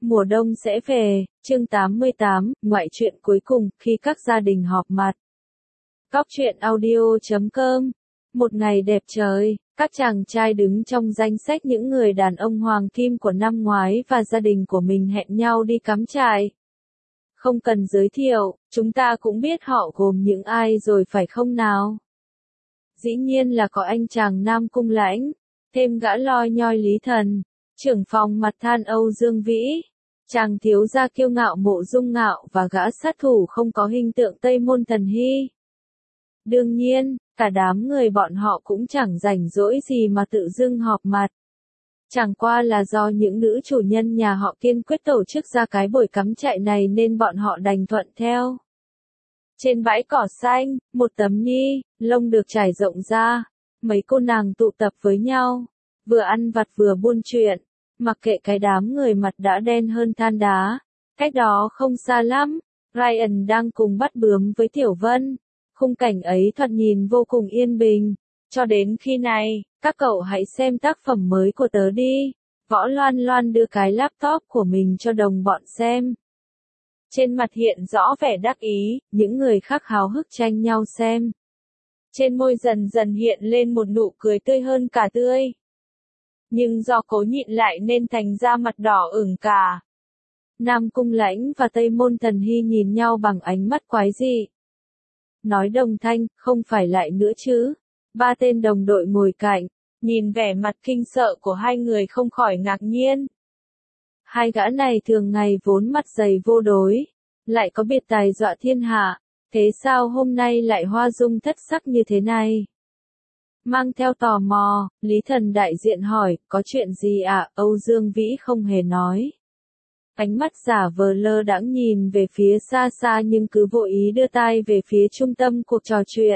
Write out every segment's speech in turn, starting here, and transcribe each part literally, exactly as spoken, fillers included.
Mùa đông sẽ về, chương tám mươi tám, ngoại truyện cuối cùng, khi các gia đình họp mặt. Góc truyện audio chấm com. Một ngày đẹp trời, các chàng trai đứng trong danh sách những người đàn ông hoàng kim của năm ngoái và gia đình của mình hẹn nhau đi cắm trại. Không cần giới thiệu, chúng ta cũng biết họ gồm những ai rồi phải không nào? Dĩ nhiên là có anh chàng Nam Cung Lãnh, thêm gã loi nhoi Lý Thần, trưởng phòng mặt than Âu Dương Vĩ, chàng thiếu gia kiêu ngạo Mộ Dung Ngạo và gã sát thủ không có hình tượng Tây Môn Thần Hy. Đương nhiên, cả đám người bọn họ cũng chẳng rảnh rỗi gì mà tự dưng họp mặt. Chẳng qua là do những nữ chủ nhân nhà họ kiên quyết tổ chức ra cái buổi cắm trại này nên bọn họ đành thuận theo. Trên bãi cỏ xanh, một tấm nhi, lông được trải rộng ra, mấy cô nàng tụ tập với nhau, vừa ăn vặt vừa buôn chuyện, mặc kệ cái đám người mặt đã đen hơn than đá. Cách đó không xa lắm, Ryan đang cùng bắt bướm với Tiểu Vân, khung cảnh ấy thoạt nhìn vô cùng yên bình. Cho đến khi này, các cậu hãy xem tác phẩm mới của tớ đi. Võ Loan Loan đưa cái laptop của mình cho đồng bọn xem. Trên mặt hiện rõ vẻ đắc ý, những người khác háo hức tranh nhau xem. Trên môi dần dần hiện lên một nụ cười tươi hơn cả tươi. Nhưng do cố nhịn lại nên thành ra mặt đỏ ửng cả. Nam Cung Lãnh và Tây Môn Thần Hy nhìn nhau bằng ánh mắt quái dị. Nói đồng thanh, không phải lại nữa chứ. Ba tên đồng đội ngồi cạnh, nhìn vẻ mặt kinh sợ của hai người không khỏi ngạc nhiên. Hai gã này thường ngày vốn mặt dày vô đối, lại có biệt tài dọa thiên hạ, thế sao hôm nay lại hoa dung thất sắc như thế này? Mang theo tò mò, Lý Thần đại diện hỏi, có chuyện gì ạ? À? Âu Dương Vĩ không hề nói. Ánh mắt giả vờ lơ đãng nhìn về phía xa xa nhưng cứ vội ý đưa tay về phía trung tâm cuộc trò chuyện.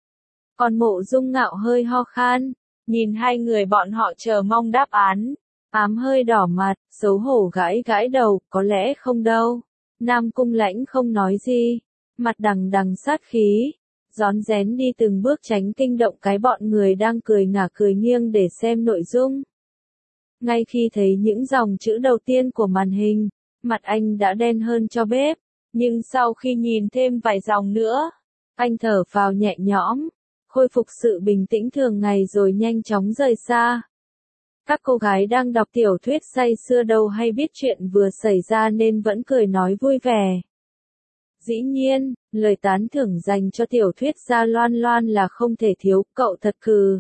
Còn Mộ Dung Ngạo hơi ho khan, nhìn hai người bọn họ chờ mong đáp án, ám hơi đỏ mặt, xấu hổ gãi gãi đầu, có lẽ không đâu. Nam Cung Lãnh không nói gì, mặt đằng đằng sát khí, rón rén đi từng bước tránh kinh động cái bọn người đang cười ngả cười nghiêng để xem nội dung. Ngay khi thấy những dòng chữ đầu tiên của màn hình, mặt anh đã đen hơn cho bếp, nhưng sau khi nhìn thêm vài dòng nữa, anh thở phào nhẹ nhõm, khôi phục sự bình tĩnh thường ngày rồi nhanh chóng rời xa. Các cô gái đang đọc tiểu thuyết say sưa đâu hay biết chuyện vừa xảy ra nên vẫn cười nói vui vẻ. Dĩ nhiên, lời tán thưởng dành cho tiểu thuyết gia Loan Loan là không thể thiếu, cậu thật cừ.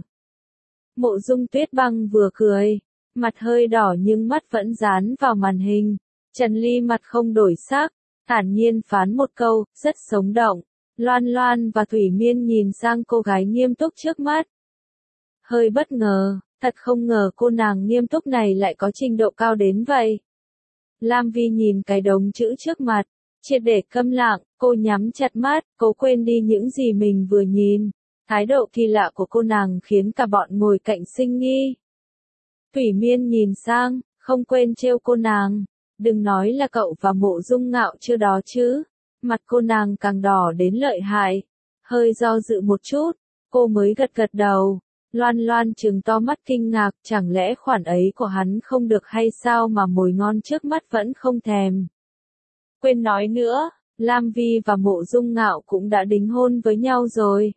Mộ Dung Tuyết Băng vừa cười, mặt hơi đỏ nhưng mắt vẫn dán vào màn hình. Trần Ly mặt không đổi sắc, thản nhiên phán một câu, rất sống động. Loan Loan và Thủy Miên nhìn sang cô gái nghiêm túc trước mắt. Hơi bất ngờ, thật không ngờ cô nàng nghiêm túc này lại có trình độ cao đến vậy. Lam Vi nhìn cái đống chữ trước mặt, triệt để câm lặng, cô nhắm chặt mắt, cố quên đi những gì mình vừa nhìn. Thái độ kỳ lạ của cô nàng khiến cả bọn ngồi cạnh sinh nghi. Thủy Miên nhìn sang, không quên trêu cô nàng. Đừng nói là cậu và Mộ Dung Ngạo chưa đó chứ. Mặt cô nàng càng đỏ đến lợi hại. Hơi do dự một chút, cô mới gật gật đầu. Loan Loan trừng to mắt kinh ngạc, chẳng lẽ khoản ấy của hắn không được hay sao mà mồi ngon trước mắt vẫn không thèm. Quên nói nữa, Lam Vi và Mộ Dung Ngạo cũng đã đính hôn với nhau rồi.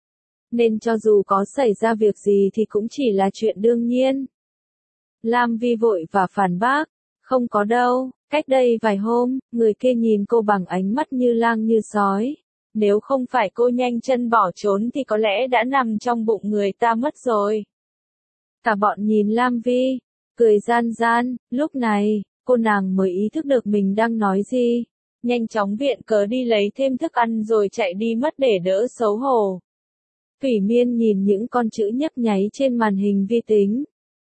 Nên cho dù có xảy ra việc gì thì cũng chỉ là chuyện đương nhiên. Lam Vi vội và phản bác, không có đâu, cách đây vài hôm, người kia nhìn cô bằng ánh mắt như lang như sói. Nếu không phải cô nhanh chân bỏ trốn thì có lẽ đã nằm trong bụng người ta mất rồi. Cả bọn nhìn Lam Vi, cười gian gian, lúc này, cô nàng mới ý thức được mình đang nói gì. Nhanh chóng viện cớ đi lấy thêm thức ăn rồi chạy đi mất để đỡ xấu hổ. Thủy Miên nhìn những con chữ nhấp nháy trên màn hình vi tính.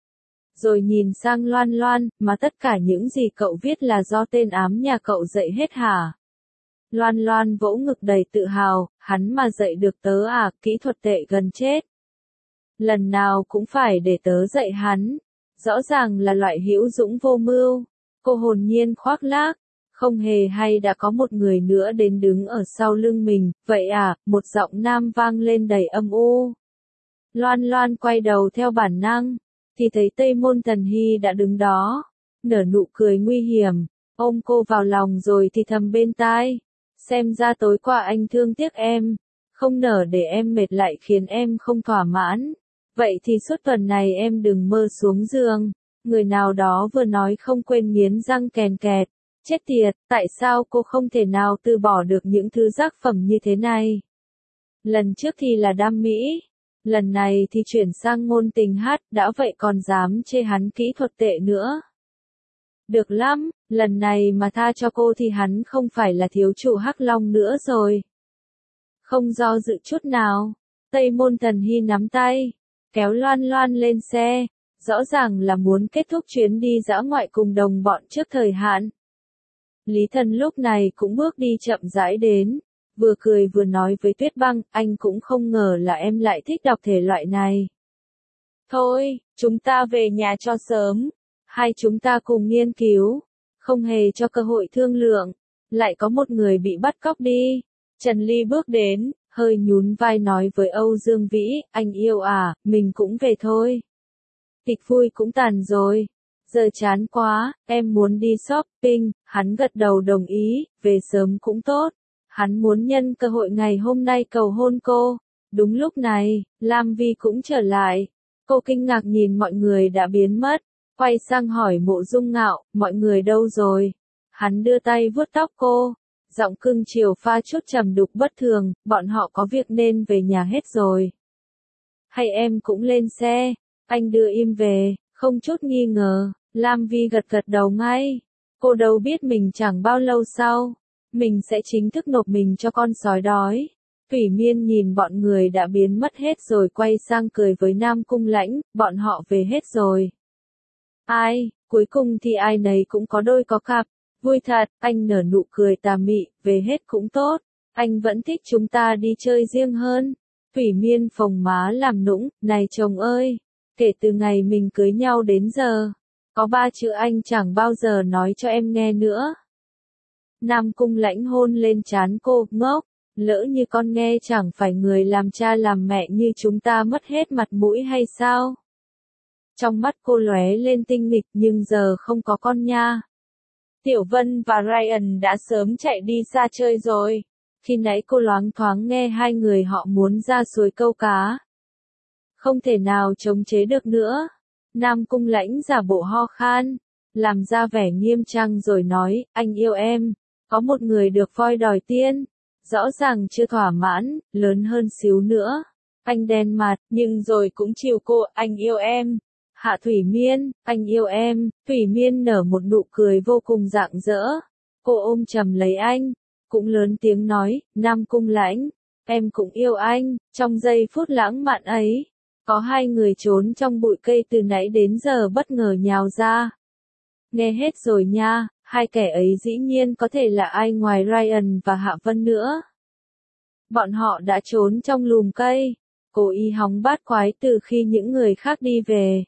Rồi nhìn sang Loan Loan, mà tất cả những gì cậu viết là do tên ám nhà cậu dạy hết hả? Loan Loan vỗ ngực đầy tự hào, hắn mà dạy được tớ à, kỹ thuật tệ gần chết. Lần nào cũng phải để tớ dạy hắn. Rõ ràng là loại hữu dũng vô mưu. Cô hồn nhiên khoác lác, không hề hay đã có một người nữa đến đứng ở sau lưng mình, vậy à, một giọng nam vang lên đầy âm u. Loan Loan quay đầu theo bản năng, thì thấy Tây Môn Thần Hy đã đứng đó. nở nụ cười nguy hiểm, ôm cô vào lòng rồi thì thầm bên tai. Xem ra tối qua anh thương tiếc em, không nỡ để em mệt lại khiến em không thỏa mãn. Vậy thì suốt tuần này em đừng mơ xuống giường. Người nào đó vừa nói không quên nghiến răng kèn kẹt. Chết tiệt, tại sao cô không thể nào từ bỏ được những thứ giác phẩm như thế này? Lần trước thì là đam mỹ, lần này thì chuyển sang ngôn tình hát, đã vậy còn dám chê hắn kỹ thuật tệ nữa. Được lắm, lần này mà tha cho cô thì hắn không phải là thiếu chủ Hắc Long nữa rồi. Không do dự chút nào, Tây Môn Thần Hy nắm tay, kéo Loan Loan lên xe, rõ ràng là muốn kết thúc chuyến đi dã ngoại cùng đồng bọn trước thời hạn. Lý Thần lúc này cũng bước đi chậm rãi đến, vừa cười vừa nói với Tuyết Băng, anh cũng không ngờ là em lại thích đọc thể loại này. Thôi, chúng ta về nhà cho sớm, hai chúng ta cùng nghiên cứu, không hề cho cơ hội thương lượng, lại có một người bị bắt cóc đi. Trần Ly bước đến, hơi nhún vai nói với Âu Dương Vĩ, anh yêu à, mình cũng về thôi. Kịch vui cũng tàn rồi. Giờ chán quá, em muốn đi shopping, hắn gật đầu đồng ý, về sớm cũng tốt. Hắn muốn nhân cơ hội ngày hôm nay cầu hôn cô. Đúng lúc này, Lam Vi cũng trở lại. Cô kinh ngạc nhìn mọi người đã biến mất, quay sang hỏi Mộ Dung Ngạo, mọi người đâu rồi? Hắn đưa tay vuốt tóc cô, giọng cưng chiều pha chút trầm đục bất thường, bọn họ có việc nên về nhà hết rồi. Hay em cũng lên xe, anh đưa im về, không chút nghi ngờ. Lam Vi gật gật đầu ngay. Cô đâu biết mình chẳng bao lâu sau, mình sẽ chính thức nộp mình cho con sói đói. Thủy Miên nhìn bọn người đã biến mất hết rồi quay sang cười với Nam Cung Lãnh, bọn họ về hết rồi. Ai, cuối cùng thì ai nấy cũng có đôi có cặp. Vui thật, anh nở nụ cười tà mị, về hết cũng tốt. Anh vẫn thích chúng ta đi chơi riêng hơn. Thủy Miên phồng má làm nũng, này chồng ơi, kể từ ngày mình cưới nhau đến giờ, có ba chữ anh chẳng bao giờ nói cho em nghe nữa. Nam Cung Lãnh hôn lên trán cô, ngốc, lỡ như con nghe chẳng phải người làm cha làm mẹ như chúng ta mất hết mặt mũi hay sao? Trong mắt cô lóe lên tinh nghịch nhưng giờ không có con nha. Tiểu Vân và Ryan đã sớm chạy đi xa chơi rồi. Khi nãy cô loáng thoáng nghe hai người họ muốn ra suối câu cá. Không thể nào chống chế được nữa. Nam Cung Lãnh giả bộ ho khan, làm ra vẻ nghiêm trang rồi nói, anh yêu em, có một người được voi đòi tiên, rõ ràng chưa thỏa mãn, lớn hơn xíu nữa. Anh đen mặt, nhưng rồi cũng chiều cô, anh yêu em. Hạ Thủy Miên, anh yêu em. Thủy Miên nở một nụ cười vô cùng rạng rỡ. Cô ôm chầm lấy anh, cũng lớn tiếng nói, Nam Cung Lãnh, em cũng yêu anh. Trong giây phút lãng mạn ấy, có hai người trốn trong bụi cây từ nãy đến giờ bất ngờ nhào ra. Nghe hết rồi nha, hai kẻ ấy dĩ nhiên có thể là ai ngoài Ryan và Hạ Vân nữa. Bọn họ đã trốn trong lùm cây, cố ý hóng bát quái từ khi những người khác đi về.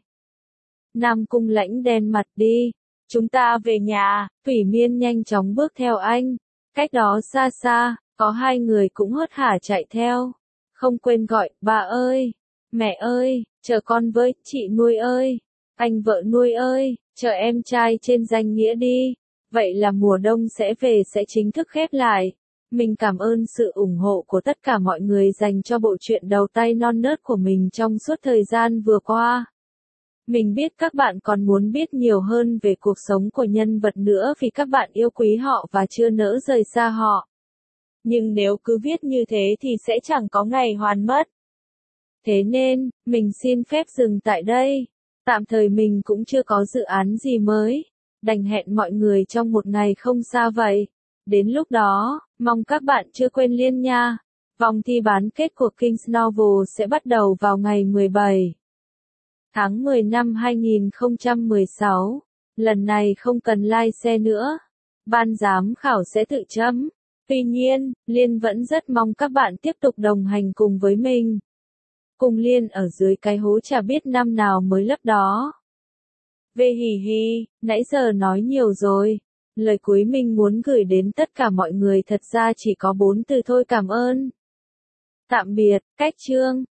Nam Cung Lãnh đen mặt đi, chúng ta về nhà. Thủy Miên nhanh chóng bước theo anh, cách đó xa xa, có hai người cũng hớt hả chạy theo. Không quên gọi, bà ơi, mẹ ơi, chờ con với, chị nuôi ơi, anh vợ nuôi ơi, chờ em trai trên danh nghĩa đi. Vậy là mùa đông sẽ về sẽ chính thức khép lại. Mình cảm ơn sự ủng hộ của tất cả mọi người dành cho bộ truyện đầu tay non nớt của mình trong suốt thời gian vừa qua. Mình biết các bạn còn muốn biết nhiều hơn về cuộc sống của nhân vật nữa vì các bạn yêu quý họ và chưa nỡ rời xa họ. Nhưng nếu cứ viết như thế thì sẽ chẳng có ngày hoàn mất. Thế nên, mình xin phép dừng tại đây. Tạm thời mình cũng chưa có dự án gì mới. Đành hẹn mọi người trong một ngày không xa vậy. Đến lúc đó, mong các bạn chưa quên liên nha. Vòng thi bán kết của King's Novel sẽ bắt đầu vào ngày mười bảy tháng mười năm hai nghìn không trăm mười sáu. Lần này không cần like xe nữa. Ban giám khảo sẽ tự chấm. Tuy nhiên, Liên vẫn rất mong các bạn tiếp tục đồng hành cùng với mình. Cùng Liên ở dưới cái hố chả biết năm nào mới lấp đó. Về hì hì, nãy giờ nói nhiều rồi. Lời cuối mình muốn gửi đến tất cả mọi người thật ra chỉ có bốn từ thôi, cảm ơn. Tạm biệt, cách chương.